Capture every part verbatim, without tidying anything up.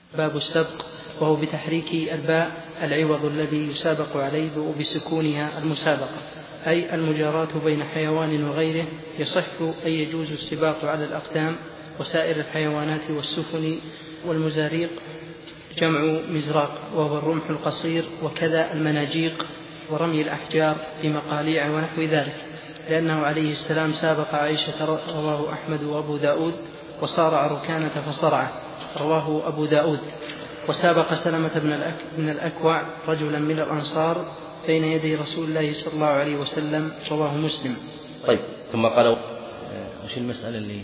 باب السبق، وهو بتحريك الباء العوض الذي يسابق عليه وبسكونها المسابقة، أي المجاراة بين حيوان وغيره. يصح أن يجوز السباق على الأقدام وسائر الحيوانات والسفن والمزاريق جمع مزراق وهو الرمح القصير، وكذا المناجيق ورمي الأحجار في مقاليع ونحو ذلك، لأنه عليه السلام سابق عائشة رواه أحمد وأبو داود، وصارع ركانة فصرعه رواه أبو داود، وسابق سلمة بن الأكوع رجلا من الأنصار بين يدي رسول الله صلى الله عليه وسلم رواه مسلم. طيب، ثم قالوا وش المسألة اللي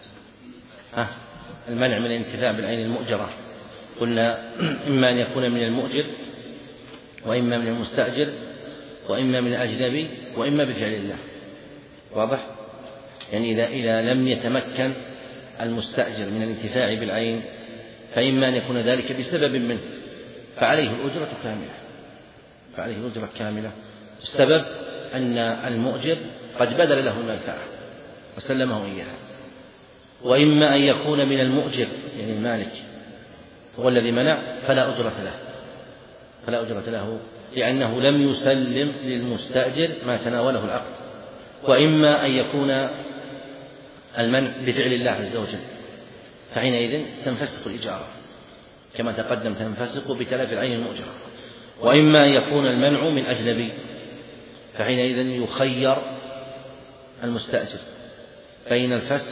ها المنع من الانتفاع بالعين المؤجرة؟ قلنا إما أن يكون من المؤجر، وإما من المستأجر، وإما من الأجنبي، وإما بفعل الله. واضح؟ يعني إذا, إذا لم يتمكن المستأجر من الانتفاع بالعين، فإما أن يكون ذلك بسبب منه فعليه الأجرة كاملة فعليه الأجرة كاملة السبب أن المؤجر قد بذل له المنفعة وسلمه إياها. وإما أن يكون من المؤجر يعني المالك هو الذي منع، فلا أجرة له فلا أجرة له لأنه لم يسلم للمستأجر ما تناوله العقد. وإما أن يكون المنع بفعل الله عز وجل، فحينئذ تنفسخ الإجارة كما تقدم، تنفسخ بتلف العين المؤجرة. وإما أن يكون المنع من أجنبي، فحينئذ يخير المستأجر بين الفسخ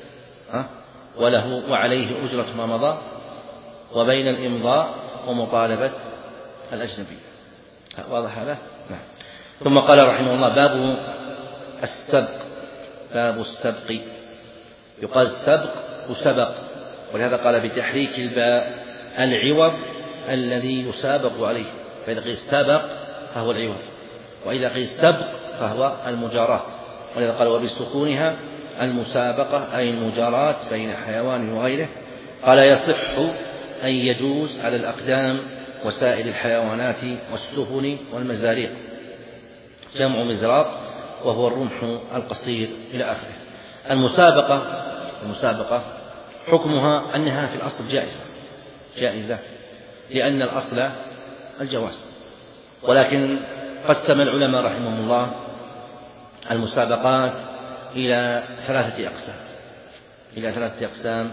وله وعليه أجرة ما مضى، وبين الإمضاء ومطالبة الأجنبي. واضح هذا؟ نعم. ثم قال رحمه الله: باب السبق. باب السبق، يقال السبق وسبق، ولهذا قال بتحريك الباء العوض الذي يسابق عليه، فإذا قيل سبق فهو العوض، وإذا قيل سبق فهو المجاراة، ولهذا قال وبسكونها المسابقة أي المجاراة بين حيوان وغيره. قال يصح أن يجوز على الأقدام وسائر الحيوانات والسفن والمزاريق جمع مزراق وهو الرمح القصير إلى آخره. المسابقة المسابقة حكمها أنها في الأصل جائزة جائزة لأن الأصل الجواز، ولكن قسم العلماء رحمهم الله المسابقات إلى ثلاثة أقسام إلى ثلاثة أقسام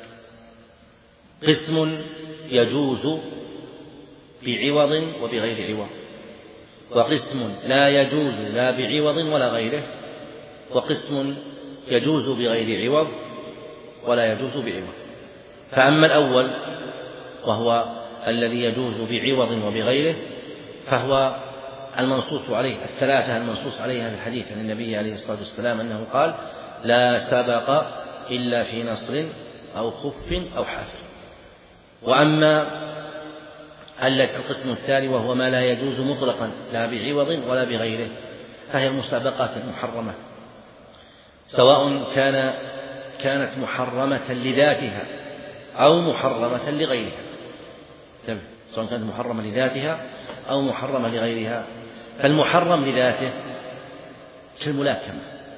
قسم يجوز بعوض وبغير عوض، وقسم لا يجوز لا بعوض ولا غيره، وقسم يجوز بغير عوض ولا يجوز بعوض. فأما الأول وهو الذي يجوز بعوض وبغيره فهو المنصوص عليه الثلاثة المنصوص عليها في الحديث عن النبي عليه الصلاة والسلام أنه قال: لا سبق إلا في نصر أو خف أو حافر. وأما القسم الثاني وهو ما لا يجوز مطلقا لا بعوض ولا بغيره، فهي المسابقات المحرمة، سواء كان كانت محرمة لذاتها أو محرمة لغيرها، سواء كانت محرمة لذاتها أو محرمة لغيرها. فالمحرم لذاته كالملاكمة،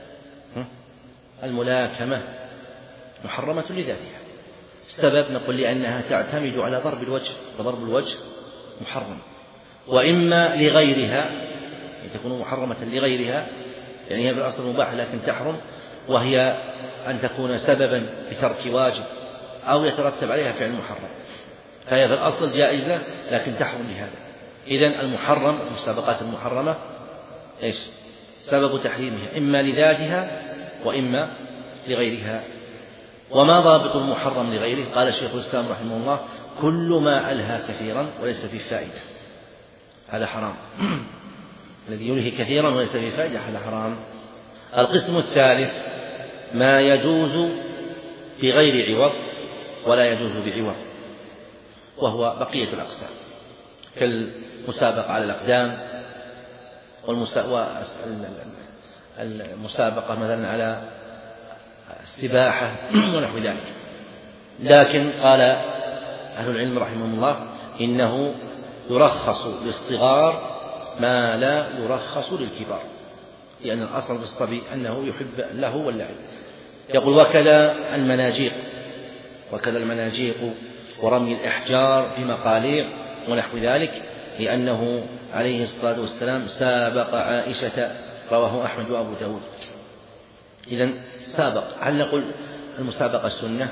الملاكمة محرمة لذاتها. السبب نقول لأنها تعتمد على ضرب الوجه، وضرب الوجه محرم. وإما لغيرها تكون محرمة لغيرها، يعني هي بالأصل مباح لكن تحرم، وهي أن تكون سببا بترك واجب أو يترتب عليها فعل محرم، فهي في الأصل جائزة لكن تحرم لهذا. إذن المحرم المسابقات المحرمة إيش سبب تحريمها؟ إما لذاتها وإما لغيرها. وما ضابط المحرم لغيره؟ قال الشيخ الإسلام رحمه الله: كل ما ألهى كثيرا وليس فيه فائدة هذا حرام. الذي يلهي كثيرا وليس فيه فائدة هذا حرام. القسم الثالث ما يجوز بغير عوض ولا يجوز بعوض، وهو بقية الأقسام كالمسابقة على الأقدام والمسابقة مثلا على السباحة ونحو ذلك. لكن قال أهل العلم رحمهم الله: إنه يرخص للصغار ما لا يرخص للكبار، لأن الأصل في الصبي أنه يحب له واللعب. يقول: وكذا المناجيق وكذا المناجيق ورمي الإحجار في مقاليع ونحو ذلك، لأنه عليه الصلاة والسلام سابق عائشة، رواه أحمد وأبو داود. إذن سابق. هل نقول المسابقة السنة؟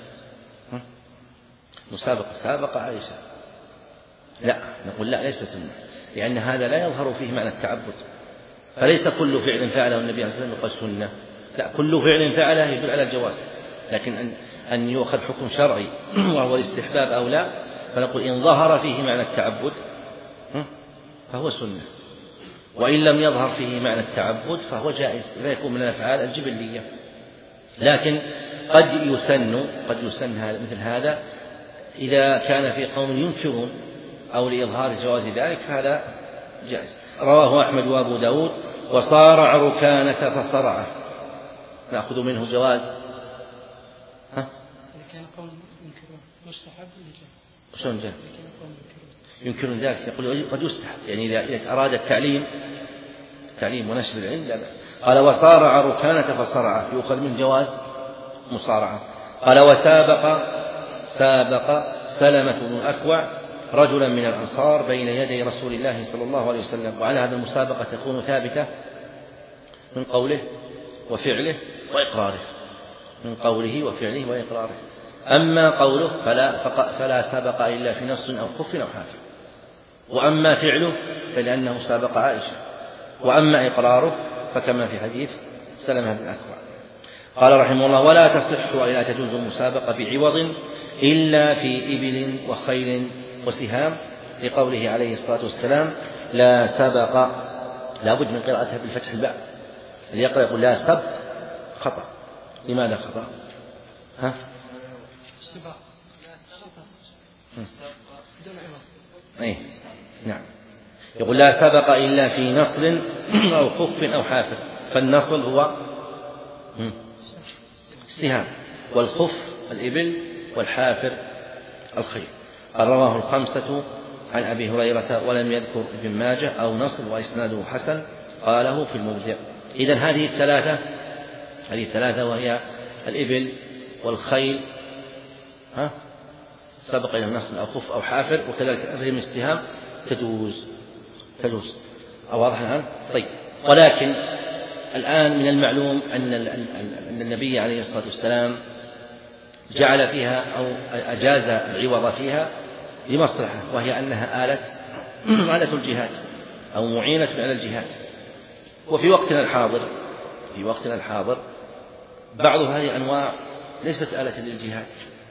مسابقة سابق عائشة؟ لا، نقول لا، ليس سنة، لأن هذا لا يظهر فيه معنى التعبد، فليس كل فعل فعله النبي صلى الله عليه وسلم يقال سنة، لا، كل فعل فعله يدل على الجواز، لكن أن أن يؤخذ حكم شرعي وهو الاستحباب أو لا، فنقول إن ظهر فيه معنى التعبد فهو سنة، وإن لم يظهر فيه معنى التعبد فهو جائز، لا يكون من الأفعال الجبلية. لكن قد يسن قد يسن هذا مثل هذا إذا كان في قوم ينكرون أو لإظهار جواز ذلك، فهذا جائز. رواه أحمد وأبو داود. وصارع ركانة فصرعه، نأخذ منه جواز. ها؟ كان قوم ينكرون مستحب شلون جاء؟ ينكرون ذلك، يقول قد يستحب، يعني إذا أراد التعليم تعليم ونشر العلم لا بأس. قال وصارع ركانة فصرعه، يؤخذ من جواز مصارعة. قال وسابق سابق سلمة بن الأكوع رجلا من الأنصار بين يدي رسول الله صلى الله عليه وسلم. وعلى هذا المسابقة تكون ثابتة من قوله وفعله وإقراره، من قوله وفعله وإقراره. أما قوله فلا, فلا سبق إلا في نص أو خف أو حافر، وأما فعله فلأنه سابق عائشة، وأما إقراره فكما في حديث سلمة بن الأكوع. قال رحمه الله ولا تصح ولا تجوز المسابقة بعوض إلا في إبل وخيل وسهام، لقوله عليه الصلاة والسلام لا سبق، لا بد من قراءتها بالفتح الباء، اللي يقرأ يقول لا سبق خطأ. لماذا خطأ؟ ها؟ السباق بدون عوض. أي نعم، يقول لا سبق إلا في نصل أو خف أو حافر، فالنصل هو السهام، والخف الإبل، والحافر الخيل. قال رواه الخمسة عن أبي هريرة ولم يذكر ابن ماجه أو نصر وإسناده حسن، قاله في المبدع. إذن هذه الثلاثة هذه الثلاثة وهي الإبل والخيل ها سبق إلى نصر أو خف أو حافر، وكذلك رمي السهام تجوز تجوز أو واضح الآن؟ طيب. ولكن الآن من المعلوم أن أن النبي عليه الصلاة والسلام جعل فيها أو أجاز العوض فيها لمصلحة، وهي أنها آلة آلة الجهاد أو معينة على الجهاد. وفي وقتنا الحاضر في وقتنا الحاضر بعض هذه الأنواع ليست آلة للجهاد،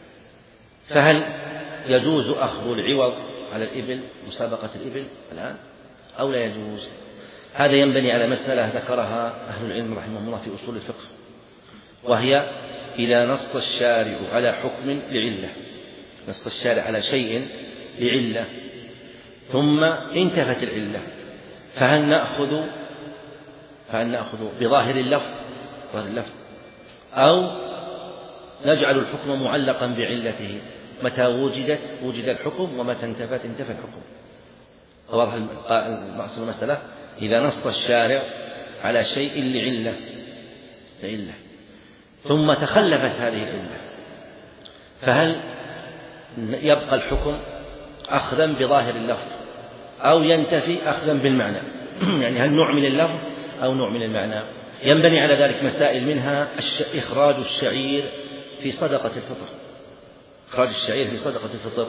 فهل يجوز أخذ العوض على الإبل، مسابقة الإبل الآن، أو لا يجوز؟ هذا ينبني على مسألة ذكرها أهل العلم رحمهم الله في أصول الفقه، وهي إذا نص الشارع على حكم لعلة، نص الشارع على شيء لعلة ثم انتفت العلة، فهل نأخذ فهل نأخذ بظاهر اللفظ ظاهر اللفظ أو نجعل الحكم معلقا بعلته، متى وجدت وجد الحكم ومتى انتفت انتفى الحكم. واضح المسألة؟ إذا نص الشارع على شيء لعلة لعلة ثم تخلفت هذه العلة، فهل يبقى الحكم أخذا بظاهر اللفظ أو ينتفي أخذا بالمعنى؟ يعني هل نعمل اللفظ أو نعمل المعنى؟ ينبني على ذلك مسائل، منها إخراج الشعير في صدقة الفطر. إخراج الشعير في صدقة الفطر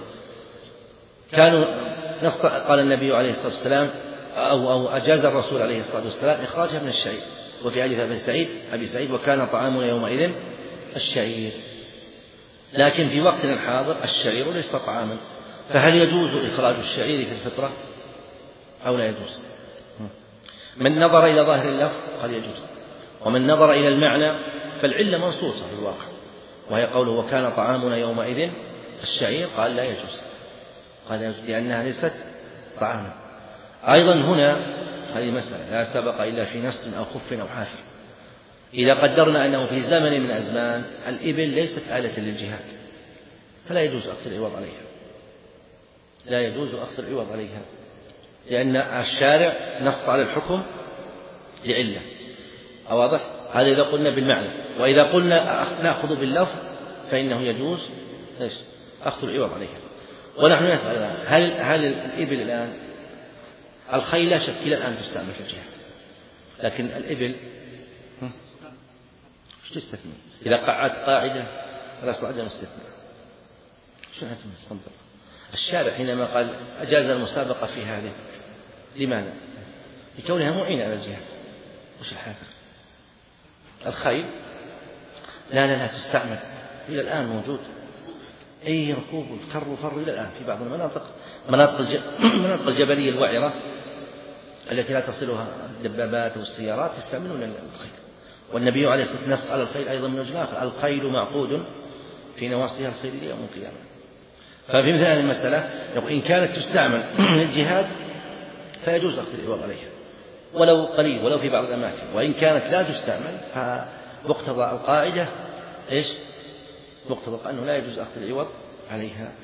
كانوا نص قال النبي عليه الصلاة والسلام أو, أو أجاز الرسول عليه الصلاة والسلام إخراجها من الشعير، وفي حديث أبي سعيد أبي سعيد وكان طعامنا يومئذ الشعير. لكن في وقتنا الحاضر الشعير ليس طعاما، فهل يجوز إخراج الشعير في الفطرة أو لا يجوز؟ من نظر إلى ظاهر اللفظ قال يجوز، ومن نظر إلى المعنى فالعلة منصوصة في الواقع، وهي قوله وكان طعامنا يومئذ الشعير، قال لا يجوز، قال يجوز لأنها ليست طعاما. أيضا هنا هذه مسألة لا سبق إلا في نص أو خف أو حافر. إذا قدرنا أنه في زمن من الأزمان الإبل ليست آلة للجهاد، فلا يجوز أخذ العوض عليها، لا يجوز أخذ العوض عليها، لأن الشارع نص على الحكم لعلة. واضح؟ هذا إذا قلنا بالمعنى. وإذا قلنا نأخذ باللفظ فإنه يجوز إيش أخذ العوض عليها. ونحن نسأل الآن هل هل الإبل الآن الخيل لا شك إلى الآن تستعمل في الجهاد، لكن الإبل ايش تستثني؟ إذا قعدت قاعدة الأصل عدم استثناء. شو أنت مستنبط؟ الشارع حينما قال أجاز المسابقة في هذه لماذا؟ لكونها معينة على الجهاد. وش الحافر؟ الخيل لا لا لا تستعمل إلى الآن موجود، أي ركوب وكر وفر إلى الآن في بعض المناطق مناطق المناطق الجبلية الوعرة التي لا تصلها الدبابات والسيارات يستعملون الخيل. والنبي عليه الصلاة والسلام قال الخيل أيضا من الجماعة الخيل معقود في نواصيها الخيل يوم القيامة. ففي مثل هذه المسألة يقول إن كانت تستعمل للجهاد فيجوز أخذ العوض عليها ولو قليل ولو في بعض الأماكن، وإن كانت لا تستعمل فمقتضى القاعدة إيش؟ مقتضى أنه لا يجوز أخذ العوض عليها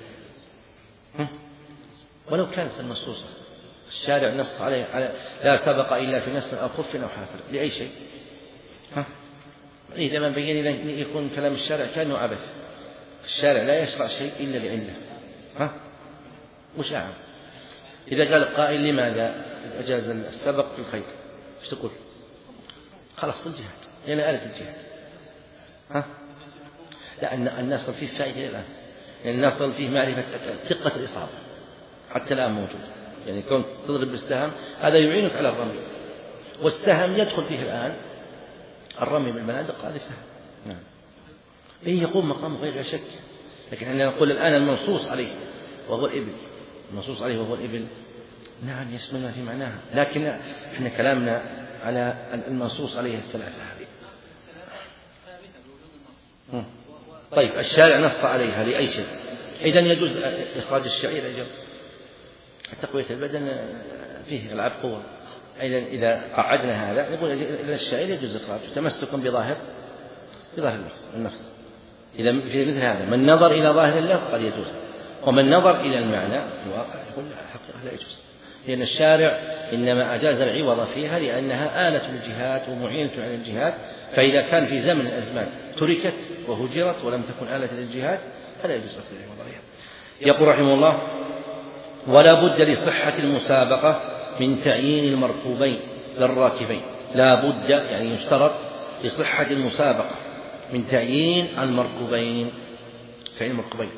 ولو كانت المنصوصة. الشارع نص عليه على لا سبق إلا في نص أو خف أو حافر لأي شيء. ها؟ إذا ما بين يكون كلام الشارع كأنه عبث. الشارع لا يشرع شيء إلا لعلة. ها؟ وش أعلم؟ إذا قال قائل لماذا أجاز السبق في الخير إيش تقول؟ خلاص الجهاد لأن آلة الجهاد. ها؟ لأن الناس صار فيه فائدة الآن، يعني الناس صار فيه معرفة دقة الإصابة حتى الآن موجود، يعني كون تضرب بالسهم هذا يعينك على الرمي، والسهم يدخل فيه الآن الرمي بالبنادق هذا سهم. نعم. إيه يقوم مقام غير لا شك، لكن احنا نقول الآن المنصوص عليه وهو الإبل، المنصوص عليه وهو الإبل نعم يشملنا في معناها، لكن احنا كلامنا على المنصوص عليه الثلاثة هذه. طيب الشارع نص عليها لأي شيء، إذن يجوز إخراج الشعير أجل تقوية البدن فيه ألعاب قوة. إذن إذا قعدنا هذا نقول إذا الشعير يجوز إخراجه تمسكا بظاهر بظاهر النص. إذا في مثل هذا من نظر إلى ظاهر اللفظ قد يجوز، ومن نظر إلى المعنى في الواقع يقول حقيقة لا يجوز، لأن الشارع إنما أجاز العوض فيها لأنها آلة الجهاد ومعينة على الجهاد، فإذا كان في زمن الأزمان تركت وهجرت ولم تكن آلة للجهاد فلا يجوز أخذ العوض عليها. يقول رحمه الله ولا بد لصحة المسابقة من تعيين المركوبين للراكبين، لا بد يعني يشترط لصحة المسابقة من تعيين المركوبين، تعيين المركوبين.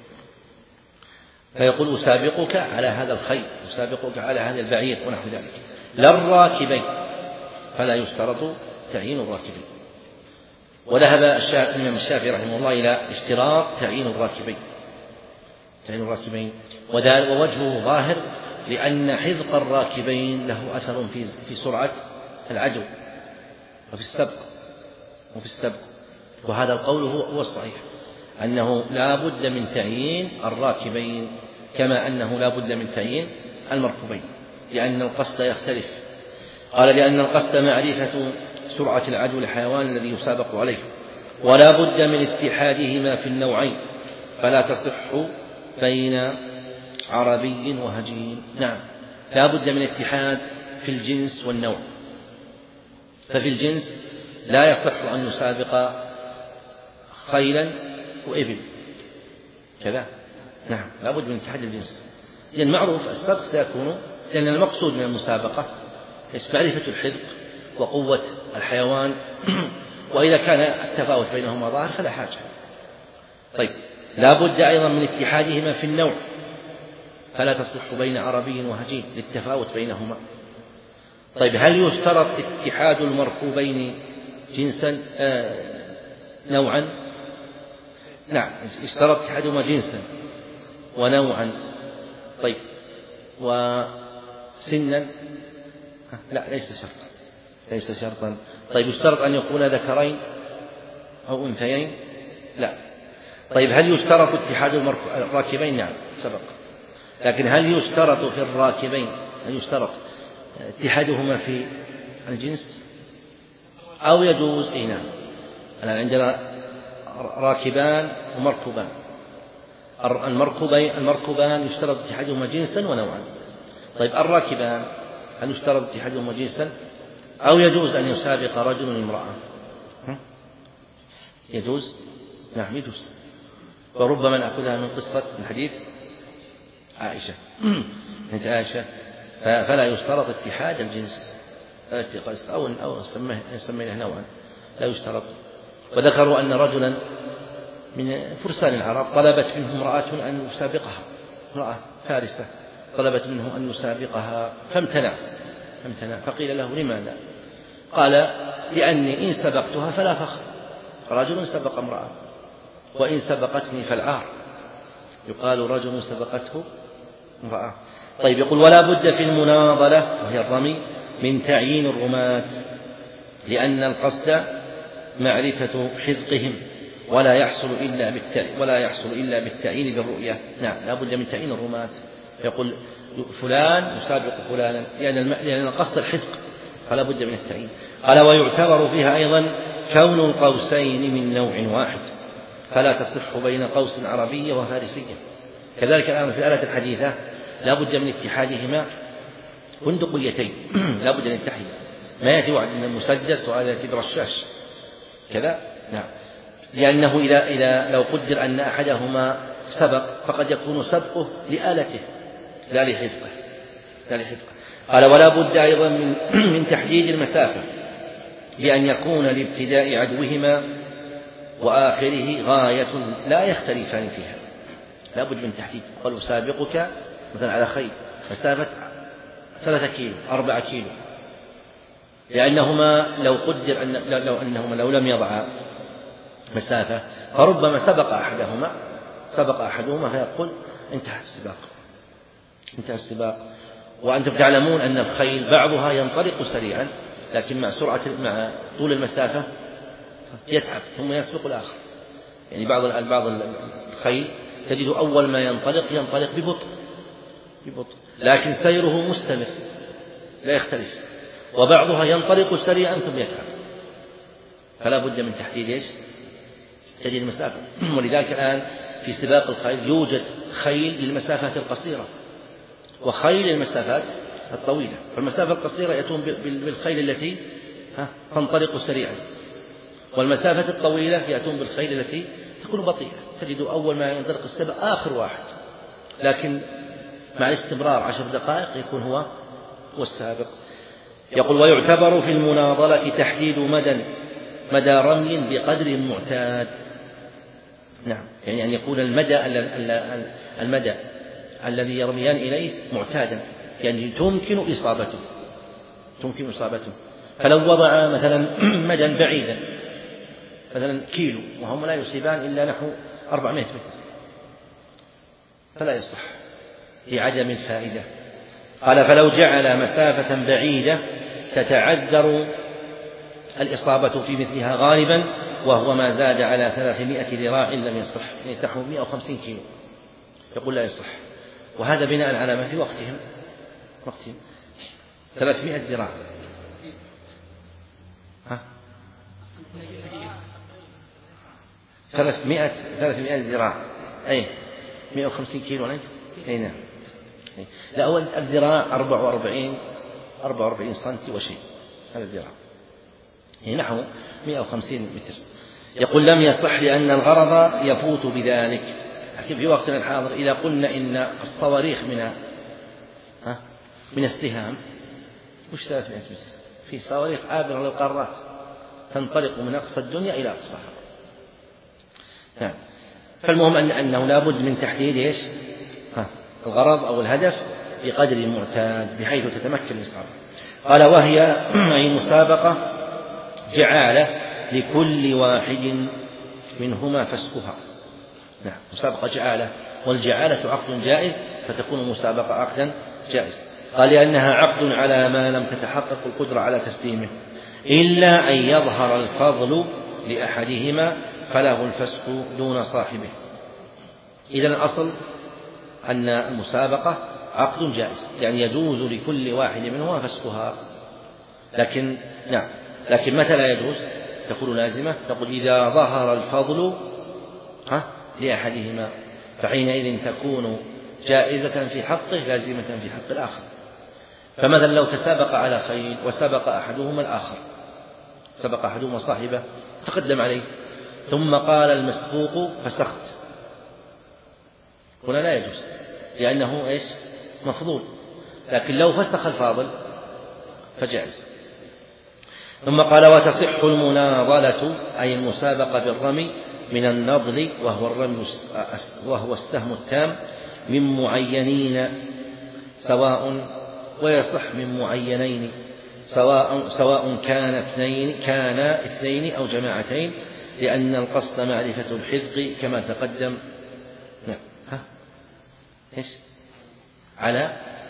فيقول أسابقك على هذا الخيل، أسابقك على هذا البعير ونحو ذلك، للراكبين، فلا يشترط تعيين الراكبين. وذهب الإمام الشافعي رحمه الله إلى اشتراط تعيين الراكبين، تعيين الراكبين، ووجهه ظاهر لأن حذق الراكبين له أثر في في سرعة العدو وفي السبق وفي السبق وهذا القول هو الصحيح أنه لا بد من تعيين الراكبين كما أنه لا بد من تعيين المركوبين، لأن القصد يختلف. قال لأن القصد معرفة سرعة العدو الحيوان الذي يسابق عليه، ولا بد من اتحادهما في النوعين، فلا تصح بين عربي وهجين. نعم لا بد من اتحاد في الجنس والنوع، ففي الجنس لا يصح أن يسابق خيلا وإبل كذا. نعم لا بد من اتحاد الجنس، لأن معروف السبق سيكون، لأن المقصود من المسابقة معرفة الحذق وقوة الحيوان، وإذا كان التفاوت بينهما ظاهر فلا حاجة. طيب لا بد أيضا من اتحادهما في النوع، فلا تصح بين عربي وهجين للتفاوت بينهما. طيب هل يشترط اتحاد المركوبين جنسا آه نوعا؟ نعم يشترط اتحادهما جنسا ونوعا. طيب وسنا؟ لا ليس شرطا، ليس شرطا. طيب يشترط أن يكون ذكرين أو أنثيين؟ لا. طيب هل يشترط اتحاد الراكبين؟ نعم سبق. لكن هل يشترط في الراكبين هل يشترط اتحادهما في الجنس أو يجوز؟ أي نعم. الآن عندنا راكبان ومركوبان، المركوبين المركوبان يشترط اتحادهما جنسا ونوعا. طيب الراكبان هل يشترط اتحادهما جنسا أو يجوز أن يسابق رجل امرأة؟ يجوز؟ نعم يجوز. وربما نأخذها من قصة من حديث عائشة بنت عائشة فلا يشترط اتحاد الجنس أو أو سميناه نوعا لا يشترط. وذكروا أن رجلا من فرسان العرب طلبت منه امرأة أن يسابقها، امرأة فارسة طلبت منه أن يسابقها فامتنع فامتنع فقيل له لماذا؟ قال لأني إن سبقتها فلا فخر، رجل سبق امرأة، وإن سبقتني فالعار، يقال رجل سبقته امرأة. طيب يقول ولا بد في المناضلة وهي الرمي من تعيين الرماة، لأن القصد معرفة حذقهم ولا يحصل إلا بالتعيين ولا يحصل إلا بالتعيين بالرؤية. نعم لا بد من تعيين الرماة، يقول فلان يسابق فلانا لأن القصد الحذق فلا بد من التعيين. قال ويعتبر فيها أيضا كون القوسين من نوع واحد، فلا تصح بين قوس عربية وفارسية. كذلك الآن في الآلة الحديثة لا بد من اتحادهما بندقيتين لا بد من التحية، ما يأتي واحد من المسدس وهذا يأتي برشاش كذا. نعم لأنه إذا إذا لو قدر أن أحدهما سبق فقد يكون سبقه لآلته لا لحذقه لا لحذقه. قال ولا بد أيضا من من تحديد المسافة، بأن يكون لابتداء عدوهما وآخره غاية لا يختلفان فيها، لا بد من تحديد. قال أسابقك مثلا على خيل مسافة ثلاثة كيلو أربعة كيلو، لأنهما لو قدر أن لو أنهما لو لم يضعا مسافة فربما سبق أحدهما سبق أحدهما فيقول انتهى السباق انتهى السباق. وأنتم تعلمون أن الخيل بعضها ينطلق سريعا لكن مع سرعة مع طول المسافة يتعب ثم يسبق الآخر. يعني بعض بعض الخيل تجد أول ما ينطلق ينطلق ببطء ببطء لكن سيره مستمر لا يختلف، وبعضها ينطلق سريعا ثم يتعب. فلا بد من تحديد ايش؟ تحديد المسافة. ولذلك الآن في سباق الخيل يوجد خيل للمسافات القصيرة وخيل للمسافات الطويلة، فالمسافة القصيرة يأتون بالخيل التي تنطلق سريعا، والمسافة الطويلة يأتون بالخيل التي تكون بطيئة. تجد أول ما ينطلق السباق آخر واحد، لكن مع الاستمرار عشر دقائق يكون هو هو السابق. يقول ويعتبر في المناضلة تحديد مدى مدى رمي بقدر معتاد. نعم يعني أن يكون المدى المدى الذي يرميان إليه معتادا، يعني تمكن إصابته تمكن إصابته فلو وضع مثلا مدى بعيدا مثلا كيلو وهم لا يصيبان إلا نحو أربعمائة متر فلا يصح لعدم الفائدة. قال فلو جعل مسافة بعيدة تتعذر الإصابة في مثلها غالبا وهو ما زاد على ثلاثمائة ذراع لم يصح، يعني نحو مائة وخمسين كيلو يقول لا يصح. وهذا بناء على ما في وقتهم وقتهم ثلاثمائة ذراع ها ثلاثمائة ثلاثمائة ذراع أي مائة وخمسين كيلو أي نعم. لا أول الذراع أربعة وأربعين أربعة وأربعين سنتي وشيء هذا الذراع يعني نحو مائة وخمسين متر. يقول لم يصح لأن الغرض يفوت بذلك. لكن في وقتنا الحاضر إذا قلنا إن الصواريخ من ها من السهام وش ثلاثمائة متر؟ في صواريخ عابرة للقارات تنطلق من أقصى الدنيا إلى أقصاها. نعم فالمهم أن أنه لا بد من تحديد إيش ها الغرض أو الهدف بقدر معتاد بحيث تتمكن الإصابة. قال وهي أي مسابقة جعالة لكل واحد منهما فسقها. نعم مسابقة جعالة، والجعالة عقد جائز فتكون مسابقة عقدا جائز. قال لأنها عقد على ما لم تتحقق القدرة على تسليمه إلا أن يظهر الفضل لأحدهما فله الفسق دون صاحبه. إذن الأصل أن المسابقة عقد جائز يعني يجوز لكل واحد منهما فسقها، لكن نعم لكن متى لا يجوز؟ تكون لازمة. تقول إذا ظهر الفضل ها لأحدهما فحينئذ تكون جائزة في حقه لازمة في حق الآخر. فمثلا لو تسابق على خيل وسبق أحدهما الآخر سبق أحدهما صاحبه تقدم عليه ثم قال المسبوق فسخت هنا لا يجوز لأنه إيش مفضول، لكن لو فسخ الفاضل فجائز. ثم قال وتصح المناضلة أي المسابقة بالرمي من النضل وهو الرمي وهو السهم التام من معينين سواء ويصح من معينين سواء سواء كان اثنين كان اثنين أو جماعتين لأن القصد معرفة الحذق كما تقدم. نعم ها إيش على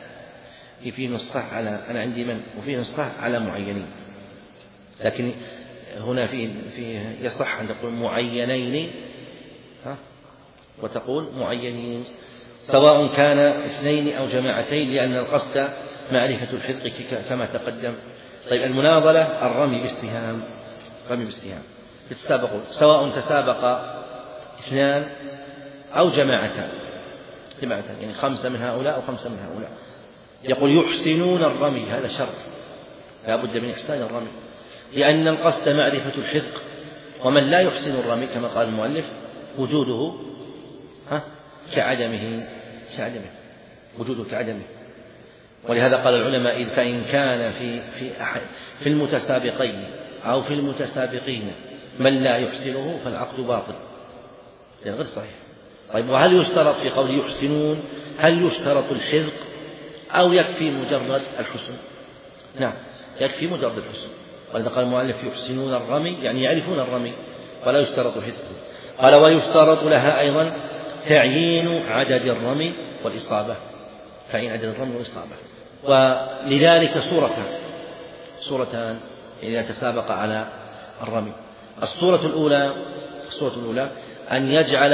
في نسخة على أنا عندي من وفي نسخة على معينين، لكن هنا في في يصح أن تقول معينين ها وتقول معينين سواء كان اثنين أو جماعتين لأن القصد معرفة الحذق كما تقدم. طيب المناضلة الرمي بالسهام، رمي بالسهام يتسابقون سواء تسابق اثنان أو جماعتان، جماعتان يعني خمسة من هؤلاء أو خمسة من هؤلاء. يقول يحسنون الرمي، هذا شرط لا بد من إحسان الرمي لأن القصد معرفة الحذق، ومن لا يحسن الرمي كما قال المؤلف وجوده ها كعدمه كعدمه وجوده كعدمه. ولهذا قال العلماء إذ فإن كان في في أحد في المتسابقين أو في المتسابقين من لا يحسنه فالعقد باطل، يعني غير صحيح. طيب وهل يشترط في قول يحسنون هل يشترط الحذق أو يكفي مجرد الحسن؟ نعم يكفي مجرد الحسن. ولذا قال المؤلف يحسنون الرمي يعني يعرفون الرمي ولا يشترط حذقه. قال ويشترط لها أيضا تعيين عدد الرمي والإصابة، تعيين عدد الرمي والإصابة. ولذلك صورتان صورتان إذا تسابق على الرمي. الصورة الأولى الصورة الأولى أن يجعل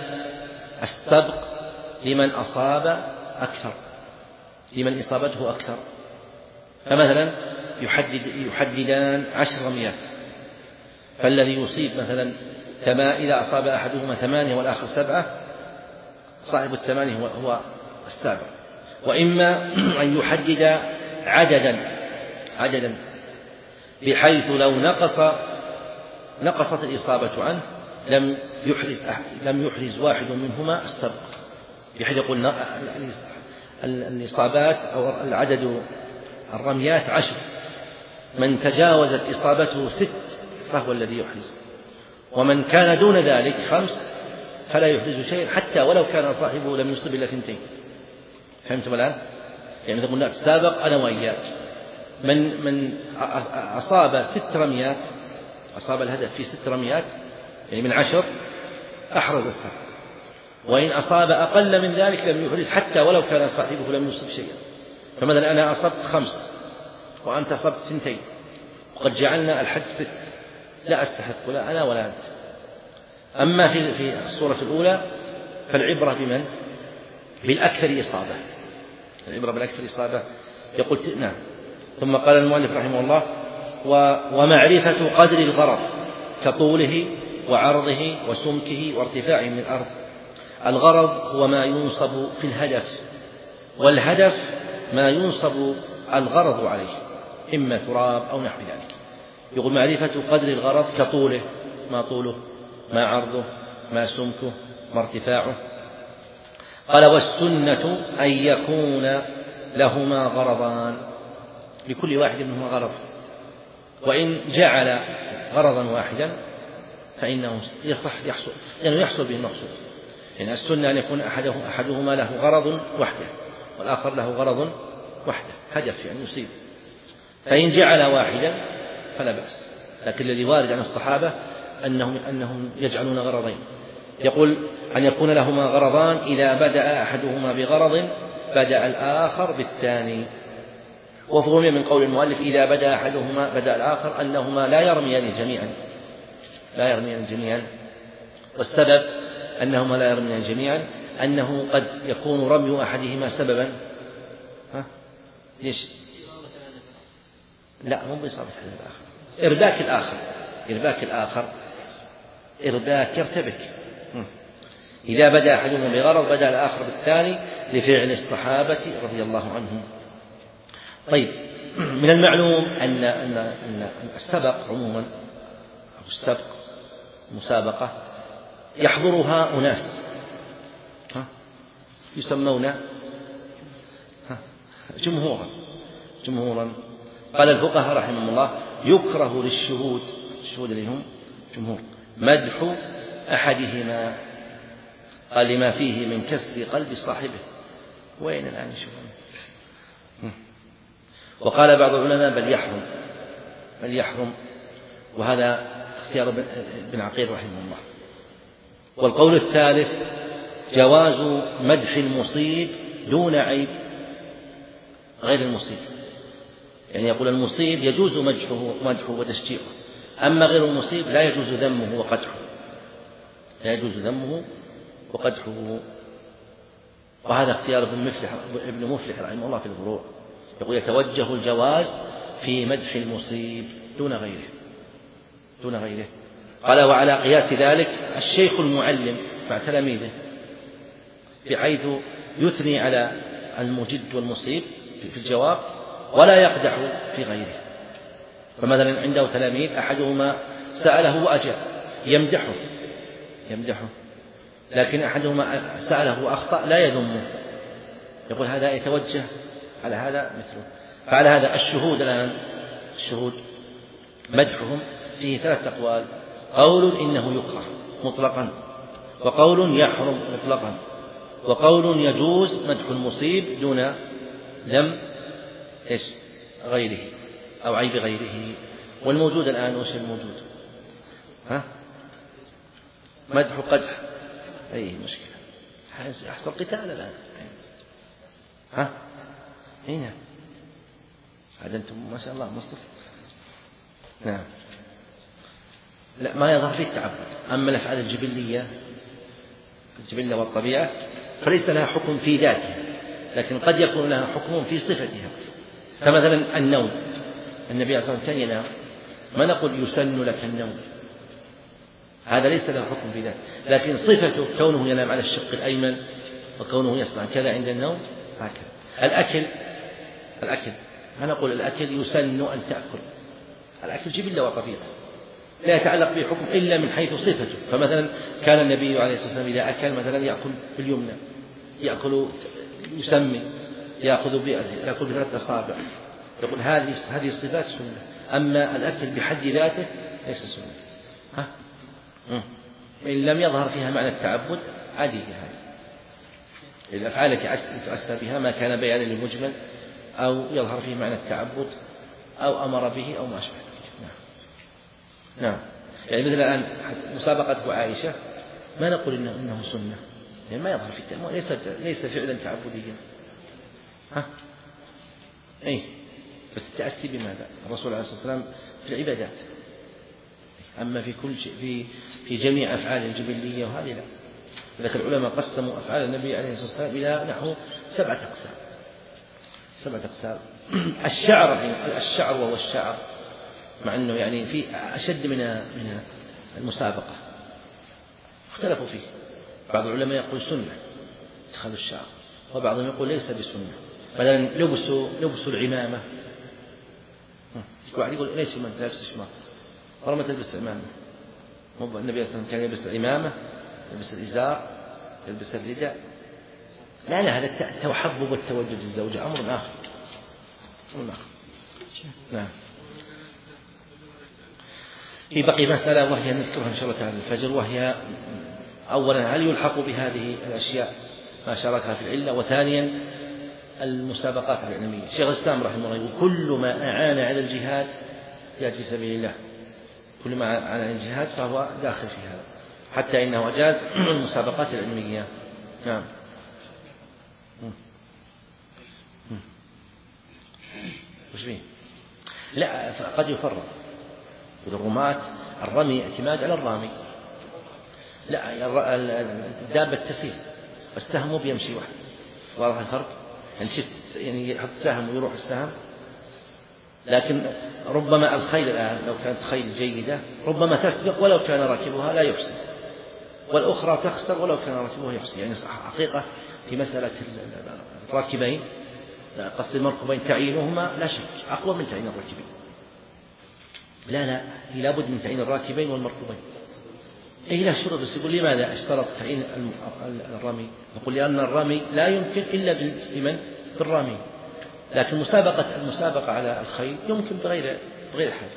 السبق لمن أصاب أكثر، لمن إصابته أكثر، فمثلا يحدد يحددان عشر رميات، فالذي يصيب مثلا إذا أصاب أحدهما ثمانية والآخر سبعة صاحب الثمانية هو السابع. وإما أن يحدد عددا عددا بحيث لو نقص نقصت الإصابة عنه لم يحرز لم يحرز واحد منهما السبق، بحيث يقول الإصابات أو العدد الرميات عشر، من تجاوزت إصابته ست فهو الذي يحرز، ومن كان دون ذلك خمس فلا يحرز شيئا حتى ولو كان صاحبه لم يصب إلا ثنتين. فهمتم الآن؟ يعني تقول لا تسابق أنا وإياك، من من أصاب ست رميات أصاب الهدف في ست رميات يعني من عشر أحرز السبق، وإن أصاب أقل من ذلك لم يحرز حتى ولو كان صاحبه لم يصب شيئا. فمثلا أنا أصبت خمس وأنت أصبت ثنتين وقد جعلنا الحد ست، لا أستحق لا أنا ولا أنت. أما في في الصورة الأولى فالعبرة بمن؟ بالأكثر إصابة، العبرة بالأكثر إصابة. يقول نعم. ثم قال المؤلف رحمه الله ومعرفة قدر الغرض كطوله وعرضه وسمكه وارتفاعه من الأرض. الغرض هو ما ينصب في الهدف، والهدف ما ينصب الغرض عليه إما تراب أو نحو ذلك. يقول معرفة قدر الغرض كطوله، ما طوله ما عرضه ما سمكه ما ارتفاعه. قال والسنة أن يكون لهما غرضان، لكل واحد منهما غرض، وإن جعل غرضا واحدا فإنه يصح يحصل لأنه يعني يحصل به المقصود. يعني السنة أن يكون أحده أحدهما له غرض وحده والآخر له غرض وحده، هدف يعني يصيب، فإن جعل واحدا فلا بأس. لكن الذي وارد عن الصحابة أنهم أنهم يجعلون غرضين. يقول أن يكون لهما غرضان إذا بدأ أحدهما بغرض بدأ الآخر بالثاني. وفهم من قول المؤلف إذا بدأ أحدهما بدأ الآخر أنهما لا يرميان جميعا لا يرميان جميعا والسبب أنهما لا يرميان جميعا أنه قد يكون رمي أحدهما سببا ها؟ ليش؟ لا مو بإصابة الآخر، إرباك الآخر إرباك الآخر إرباك يرتبك. إذا بدأ أحدهما بغرض بدأ الآخر بالثاني لفعل الصحابة رضي الله عنهم. طيب من المعلوم أن أن أن السبق عموما أو السبق مسابقة يحضرها أناس يسمون جمهورا جمهورا قال الفقهاء رحمهم الله يكره للشهود الشهود اللي هم جمهور مدح أحدهما قال لما فيه من كسر قلب صاحبه. وين الآن يشوفون؟ وقال بعض العلماء بل يحرم بل يحرم وهذا اختيار ابن عقيل رحمه الله. والقول الثالث جواز مدح المصيب دون عيب غير المصيب، يعني يقول المصيب يجوز مدحه مدحه وتشجيعه، أما غير المصيب لا يجوز ذمه وقدحه لا يجوز ذمه وقدحه. وهذا اختيار ابن مفلح ابن مفلح رحمه الله في الفروع، يقول يتوجه الجواز في مدح المصيب دون غيره دون غيره. قال وعلى قياس ذلك الشيخ المعلم مع تلاميذه، بحيث يثني على المجد والمصيب في الجواب ولا يقدح في غيره. فمثلا عنده تلاميذ أحدهما سأله وأجاب يمدحه يمدحه لكن أحدهما سأله وأخطأ لا يذمه، يقول هذا يتوجه على هذا مثله. فعلى هذا الشهود الآن الشهود مدحهم فيه ثلاث أقوال: قول إنه يكره مطلقا، وقول يحرم مطلقا، وقول يجوز مدح المصيب دون ذم إيش غيره أو عيب غيره. والموجود الآن وش الموجود؟ ها؟ مدح قدح، أي مشكلة يحصل قتال الآن. ها؟ هنا هذا أنتم ما شاء الله مصطفى. نعم. لا ما يظهر فيه التعبد. أما الأفعال الجبلية الجبلة والطبيعة فليس لها حكم في ذاتها، لكن قد يكون لها حكم في صفتها. فمثلا النوم، النبي صلى الله عليه وسلم كان ينام، ما نقول يسن لك النوم، هذا ليس له حكم في ذاته، لكن صفته كونه ينام على الشق الأيمن وكونه يصنع كذا عند النوم هكذا. الأكل الأكل ما نقول الأكل يسن أن تأكل، الأكل جبلة وطبيعة لا يتعلق به حكم إلا من حيث صفته. فمثلا كان النبي عليه الصلاة والسلام إذا أكل مثلا يأكل باليمنى، يأكل يسمي، يأخذ يأكل بثلاث أصابع، يقول هذه هذه الصفات سنة. أما الأكل بحد ذاته ليس سنة. ها؟ إن لم يظهر فيها معنى التعبد عادية هذه الأفعال التي تؤسى بها ما كان بيانا للمجمل أو يظهر فيه معنى التعبد أو أمر به أو ما أشبه. نعم. نعم. يعني مثل الآن مسابقة عائشة ما نقول إنه, إنه سنة، يعني ما يظهر في التأمل، ليس ليس فعلا تعبديا. ها؟ إيه بس التأتي بماذا؟ الرسول عليه الصلاة والسلام في العبادات، أما في كل شيء في في جميع أفعال الجبلية وهذه لا. لكن العلماء قسموا أفعال النبي عليه الصلاة والسلام إلى نحو سبعة أقسام سبعة أقسام. الشعر الشعر وهو الشعر، مع أنه يعني في أشد من من المسابقة، اختلفوا فيه. بعض العلماء يقول سنة اتخاذ الشعر، وبعضهم يقول ليس بسنة. مثلا لبس لبس العمامة، واحد يقول ليش ما تلبس شماغ ولا ما تلبس عمامة؟ النبي صلى الله عليه وسلم كان يلبس العمامة، يلبس الإزار، يلبس الرداء. لا لا هذا التحبب والتوجد للزوجة أمر آخر أمر آخر. نعم. في بقي مسألة وهي نذكرها إن شاء الله تعالى الفجر، وهي أولا هل يلحق بهذه الأشياء ما شاركها في العلة، وثانيا المسابقات العلمية. شيخ الإسلام رحمه الله يقول كل ما أعان على الجهاد جهاد في سبيل الله، كل ما أعان على الجهاد فهو داخل في هذا، حتى إنه أجاز المسابقات العلمية. نعم. وش فيه؟ لا قد يفرق الرماة، الرمي اعتماد على الرامي، لا الدابة تسير السهم بيمشي واحد، واضح الفرق؟ يعني شفت يعني يحط سهم ويروح السهم. لكن ربما الخيل الآن لو كانت خيل جيدة ربما تسبق ولو كان راكبها لا يحسن، والأخرى تخسر ولو كان راكبها يحسن. يعني حقيقة في مسألة الراكبين قصد المركبين تعيينهما لا شك أقوى من تعيين الراكبين. لا لا هي لابد من تعيين الراكبين والمركوبين، أي لا شروط، بس يقول لماذا اشترط تعيين الرمي؟ نقول لأن الرمي لا يمكن إلا بمن؟ بالرامي، لكن مسابقة المسابقة على الخيل يمكن بغير بغير حاجة.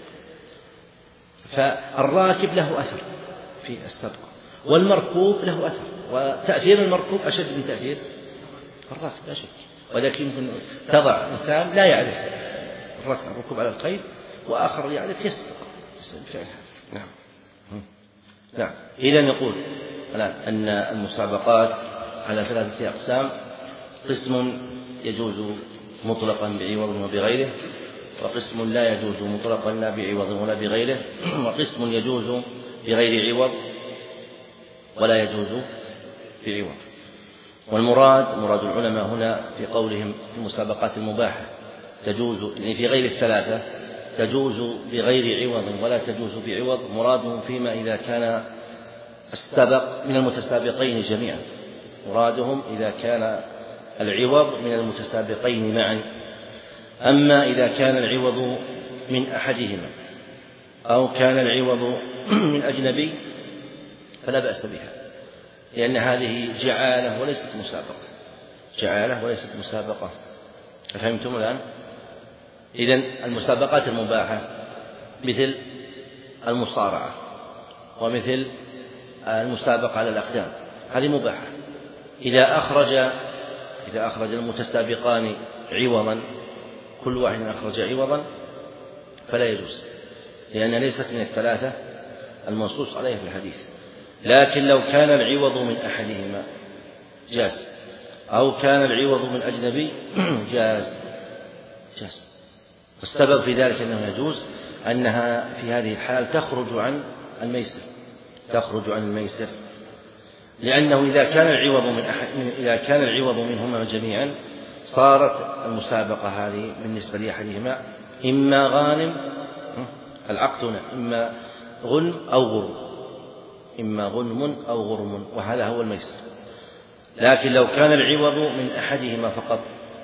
فالراكب له أثر في السبق، والمركوب له أثر، وتأثير المركوب أشد من تأثير الراكب لا شك. ولكن يمكن تضع إنسان لا يعرف الركوب على الخيل وآخر يعرف يسبق فعلها. نعم نعم. إذن يقول الآن أن المسابقات على ثلاثة أقسام: قسم يجوز مطلقا بعوض وبغيره، وقسم لا يجوز مطلقا لا بعوض ولا بغيره، وقسم يجوز بغير عوض ولا يجوز بعوض. والمراد مراد العلماء هنا في قولهم في المسابقات المباحة تجوز، يعني في غير الثلاثة تجوز بغير عوض ولا تجوز بعوض، مرادهم فيما إذا كان السبق من المتسابقين جميعا، مرادهم إذا كان العوض من المتسابقين معا. أما إذا كان العوض من أحدهما أو كان العوض من أجنبي فلا بأس بها، لأن هذه جعالة وليست مسابقة، جعالة وليست مسابقة. فهمتم الآن؟ إذن المسابقات المباحة مثل المصارعة ومثل المسابقة على الأقدام هذه مباحة. إذا أخرج إذا أخرج المتسابقان عوضا، كل واحد أخرج عوضا، فلا يجوز، لأن ليست من الثلاثة المنصوص عليها في الحديث. لكن لو كان العوض من أحدهما جاز، أو كان العوض من أجنبي جاز جاز. والسبب في ذلك أنه يجوز أنها في هذه الحال تخرج عن الميسر، تخرج عن الميسر، لأنه إذا كان العوض من أحد إذا كان العوض منهما جميعا صارت المسابقة هذه بالنسبة لأحدهما إما غانم العقد إما غنم أو غرم، إما غنم أو غرم، وهذا هو الميسر. لكن لو كان العوض من أحدهما فقط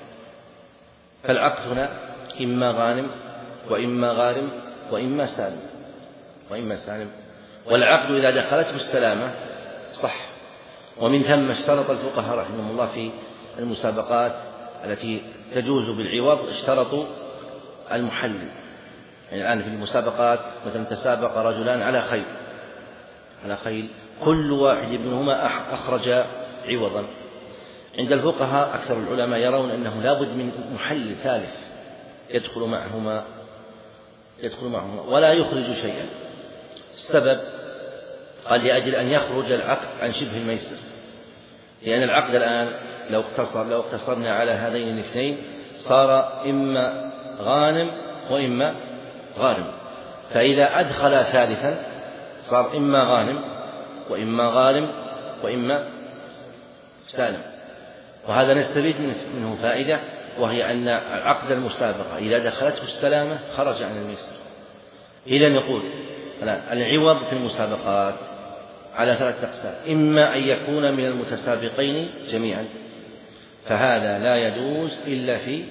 فالعقد هنا إما غانم وإما غارم وإما سالم وإما سالم والعقد إذا دخلته السلامة صح. ومن ثم اشترط الفقهاء رحمهم الله في المسابقات التي تجوز بالعوض اشترطوا المحلل. يعني الآن في المسابقات مثلا تسابق رجلان على خيل على خيل كل واحد منهما أخرج عوضا، عند الفقهاء أكثر العلماء يرون أنه لا بد من محلل ثالث يدخل معهما يدخل معهما ولا يخرج شيئا. السبب قال لأجل أن يخرج العقد عن شبه الميسر، لأن العقد الآن لو اقتصر لو اقتصرنا على هذين الاثنين صار إما غانم وإما غارم، فإذا أدخل ثالثا صار إما غانم وإما غارم وإما سالم. وهذا نستفيد منه فائدة، وهي أن عقد المسابقة إذا دخلته السلامة خرج عن الميسر. إذن يقول العوض في المسابقات على ثلاثة أقسام: إما أن يكون من المتسابقين جميعا، فهذا لا يجوز إلا في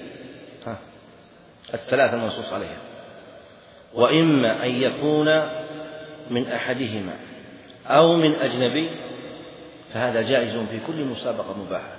الثلاثة المنصوص عليها، وإما أن يكون من أحدهما أو من أجنبي، فهذا جائز في كل مسابقة مباحة،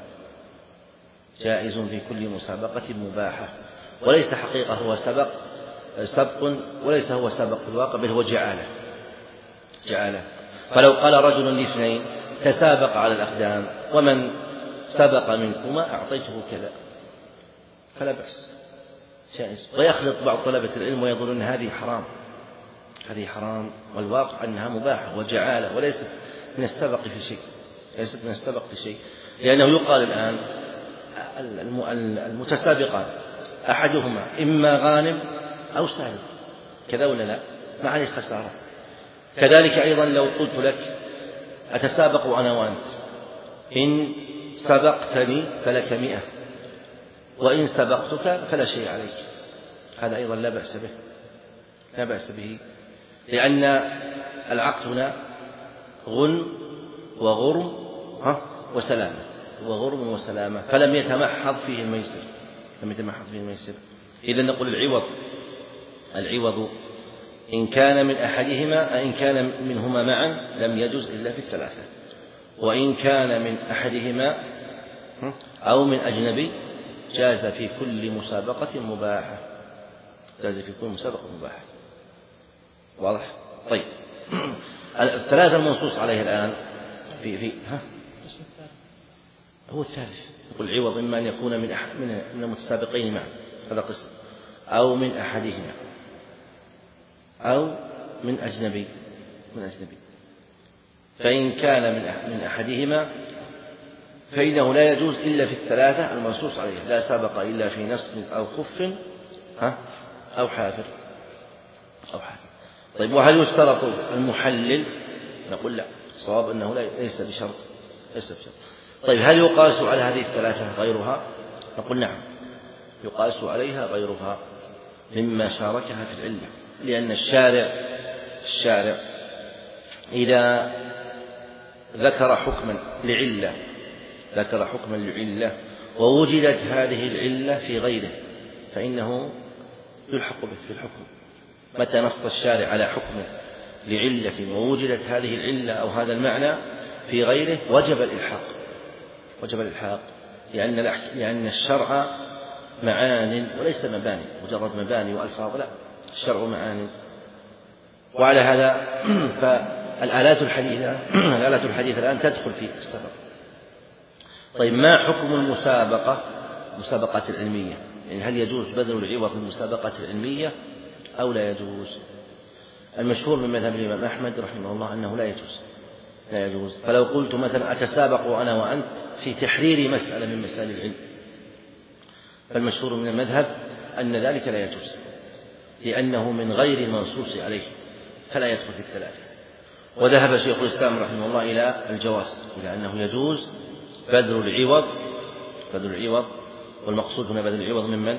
جائز في كل مسابقة مباحة، وليس حقيقة هو سبق سبق وليس هو سبق في الواقع، بل هو جعالة جعالة. فلو قال رجل لاثنين تسابق على الأقدام ومن سبق منكما أعطيته كذا فلا بأس، جائز. ويخلط بعض طلبة العلم ويظنون هذه حرام هذه حرام والواقع أنها مباحة وجعالة وليست من السبق في شيء ليست من السبق في شيء لأنه يقال الآن المتسابقان أحدهما إما غانم أو سالم، كذا ولا لا؟ ما عليه خسارة. كذلك أيضا لو قلت لك أتسابق أنا وأنت، إن سبقتني فلك مئة وإن سبقتك فلا شيء عليك، هذا أيضا لا بأس به لا بأس به لأن العقد هنا غنم وغرم وسلامة وغرم وسلامة، فلم يتمحض فيه الميسر لم يتمحض فيه الميسر. إذن نقول العوض العوض إن كان من أحدهما إن كان منهما معا لم يجز إلا في الثلاثة، وإن كان من أحدهما أو من أجنبي جاز في كل مسابقة مباحة، جاز في كل مسابقة مباحة. واضح؟ طيب الثلاثة المنصوص عليه الآن في في ها هو الثالث، يقول عوض إما أن يكون من أح من من المتسابقين معا، هذا قسم، أو من أحدهما أو من أجنبي من أجنبي فإن كان من من أحدهما فإنه لا يجوز إلا في الثلاثة المنصوص عليه، لا سابق إلا في نصب أو خف ها أو حافر أو حافر. طيب وهل يشترط المحلل؟ نقول لا، الصواب أنه ليس بشرط ليس بشرط. طيب هل يقاس على هذه الثلاثة غيرها؟ نقول نعم، يقاس عليها غيرها مما شاركها في العلة، لأن الشارع الشارع إذا ذكر حكما لعلة ذكر حكما لعلة ووجدت هذه العلة في غيره فإنه يلحق به في الحكم. متى نص الشارع على حكم لعلة ووجدت هذه العلة أو هذا المعنى في غيره وجب الإلحاق وجب الإلحاق لأن لأن الشرع معان وليس مباني، مجرد مباني وألفاظ، لا، الشرع معان. وعلى هذا فالآلات الحديثة الآلات الحديثة الآن تدخل في السبب. طيب ما حكم المسابقة المسابقات العلمية؟ يعني هل يجوز بذل العوض في المسابقات العلمية أو لا يجوز؟ المشهور من مذهب الإمام أحمد رحمه الله أنه لا يجوز لا يجوز. فلو قلت مثلا أتسابق أنا وأنت في تحرير مسألة من مسائل العلم، فالمشهور من المذهب أن ذلك لا يجوز لأنه من غير المنصوص عليه فلا يدخل في الثلاثة. وذهب شيخ الإسلام رحمه الله إلى الجواز، إلى أنه يجوز بذل العوض بذل العوض والمقصود هنا بذل العوض ممن؟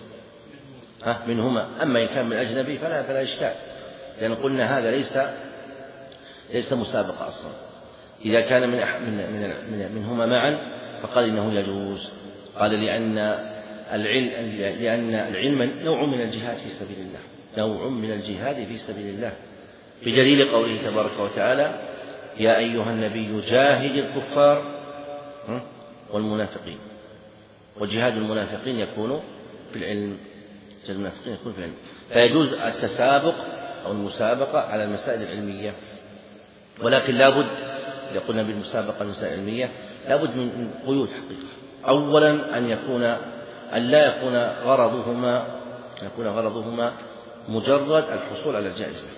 ها منهما. أما إن كان من أجنبي فلا فلا إشكال، لأن قلنا هذا ليس ليس مسابقة أصلا. إذا كان من من من منهما معا فقال إنه يجوز، قال لأن العلم لأن العلم نوع من الجهاد في سبيل الله نوع من الجهاد في سبيل الله بدليل قوله تبارك وتعالى يا أيها النبي جاهد الكفار والمنافقين. وجهاد المنافقين يكون بالعلم جهاد المنافقين يكون بالعلم. فيجوز التسابق أو المسابقة على المسائل العلمية، ولكن لا بد إذا قلنا بالمسابقة المسائل العلمية لا بد من قيود حقيقة. أولا أن يكون أن لا يكون غرضهما يكون غرضهما مجرد الحصول على الجائزة،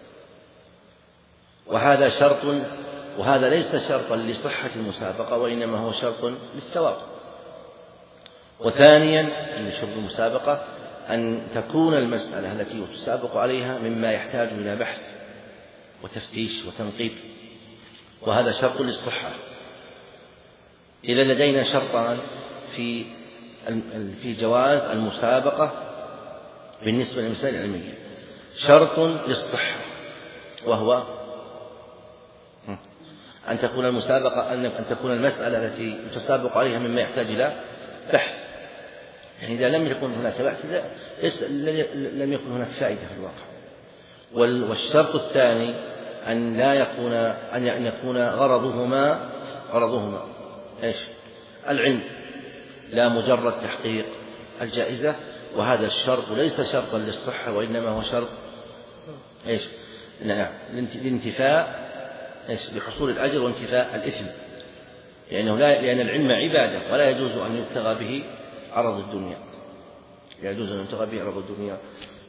وهذا شرط وهذا ليس شرطا لصحة المسابقة وإنما هو شرط للثواب. وثانيا من شروط المسابقة أن تكون المسألة التي تسابق عليها مما يحتاج إلى بحث وتفتيش وتنقيب، وهذا شرط للصحة. إذا لدينا شرطان في في جواز المسابقة بالنسبة للمسائل العلمية، شرط للصحة وهو أن تكون المسابقة أن تكون المسألة التي يتسابق عليها مما يحتاج إلى بحث، يعني إذا لم يكن هناك بحث لم يكن هناك فائدة في الواقع. والشرط الثاني أن لا يكون أن يكون غرضهما غرضهما إيش؟ العلم لا مجرد تحقيق الجائزة، وهذا الشرط ليس شرطا للصحة وإنما هو شرط إيش؟ نعم لانتفاء إيش؟ لحصول الأجر وانتفاء الإثم، لأنه لا لأن العلم عبادة ولا يجوز أن يبتغى به عرض الدنيا لا يجوز أن يبتغى به عرض الدنيا